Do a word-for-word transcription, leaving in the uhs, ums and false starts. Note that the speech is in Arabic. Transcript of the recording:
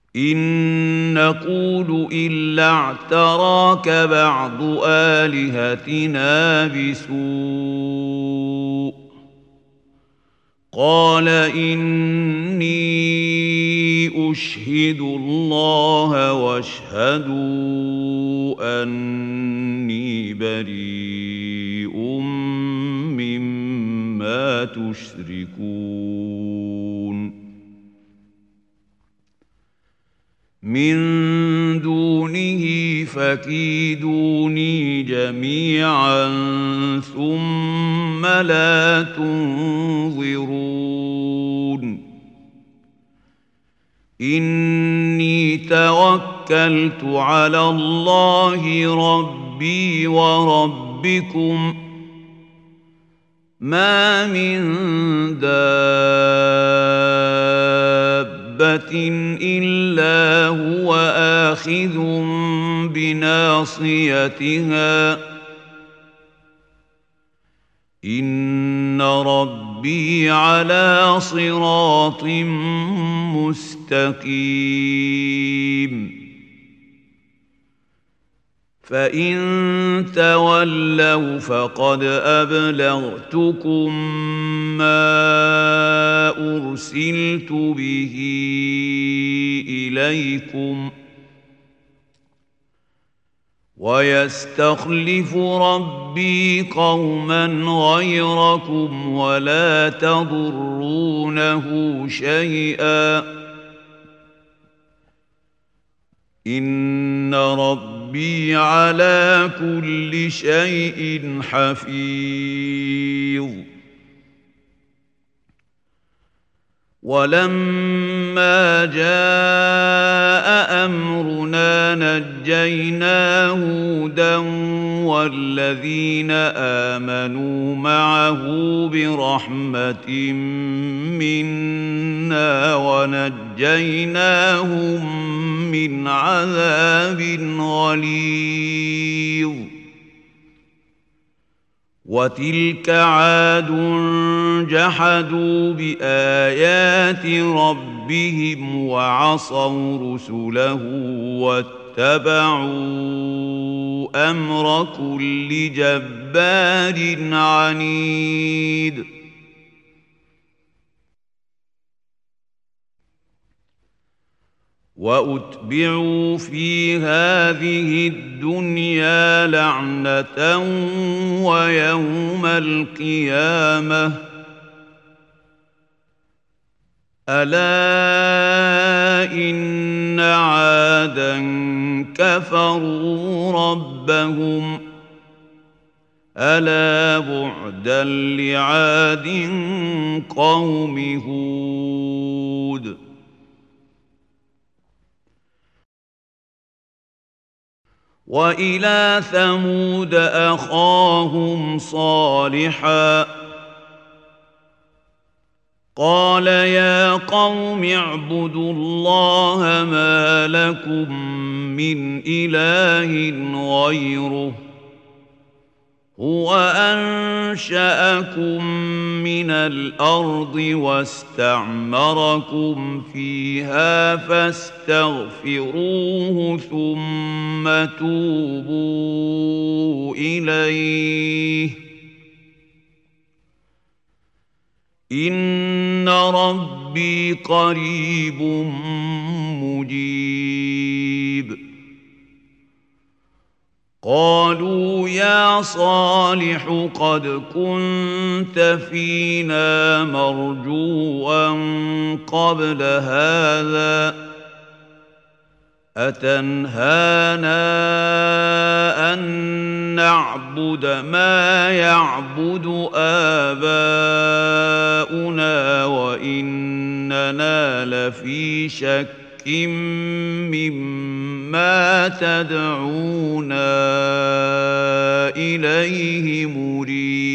إن نقول إلا اعتراك بعض آلهتنا بسوء قال إني أشهد الله واشهدوا أني بريء مما تشركون من دونه فكيدوني جميعا ثم لا تنظرون إني توكلت على الله ربي وربكم ما من دابة إلا هو آخذ بناصيتها إن ربي على صراط مستقيم فإن تولوا فقد أبلغتكم ما أرسلت به إليكم ويستخلف ربي قوما غيركم ولا تضرونه شيئا إن ربي على كل شيء حفيظ ولما جاء أمرنا نجينا هودا والذين آمنوا معه برحمة منا ونجيناهم من عذاب غليظ وتلك عاد جحدوا بآيات ربهم وعصوا رسله واتبعوا أمر كل جبار عنيد وأتبعوا في هذه الدنيا لعنة ويوم القيامة ألا إن عادا كفروا ربهم ألا بعدا لعاد قوم هود وإلى ثمود أخاهم صالحا قال يا قوم اعبدوا الله ما لكم من إله غيره هو أنشأكم من الأرض واستعمركم فيها فاستغفروه ثم توبوا إليه إن ربي قريب مجيب قالوا يا صالح قد كنت فينا مرجوا قبل هذا أتنهانا أن نعبد ما يعبد آباؤنا وإننا لفي شك مما تدعونا إليه مريب